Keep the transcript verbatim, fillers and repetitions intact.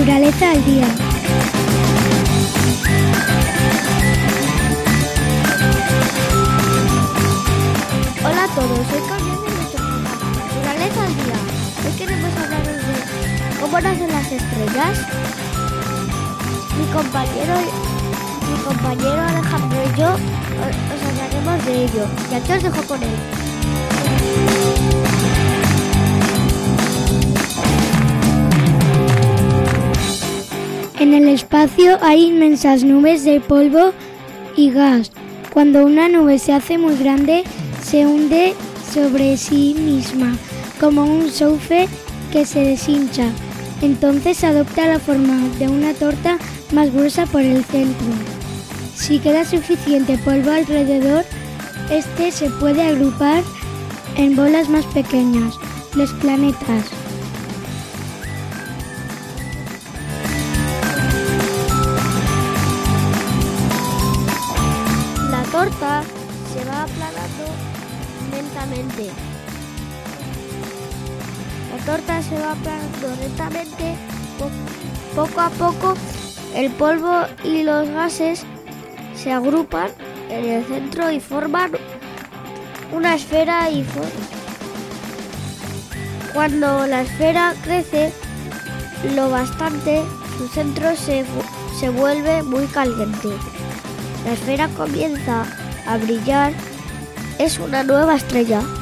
Naturaleza al día. Hola a todos, soy Carmen de nuestro programa Naturaleza al día. Hoy queremos hablaros de cómo nacen las estrellas. Mi compañero, mi compañero Alejandro y yo os hablaremos de ello. Y aquí os dejo con él. En el espacio hay inmensas nubes de polvo y gas. Cuando una nube se hace muy grande, se hunde sobre sí misma, como un soufflé que se deshincha. Entonces adopta la forma de una torta más gruesa por el centro. Si queda suficiente polvo alrededor, este se puede agrupar en bolas más pequeñas, los planetas. La torta se va aplanando lentamente. La torta se va aplanando lentamente. Po- poco a poco el polvo y los gases se agrupan en el centro y forman una esfera y for- cuando la esfera crece lo bastante, su centro se, fu- se vuelve muy caliente. La esfera comienza a brillar, es una nueva estrella.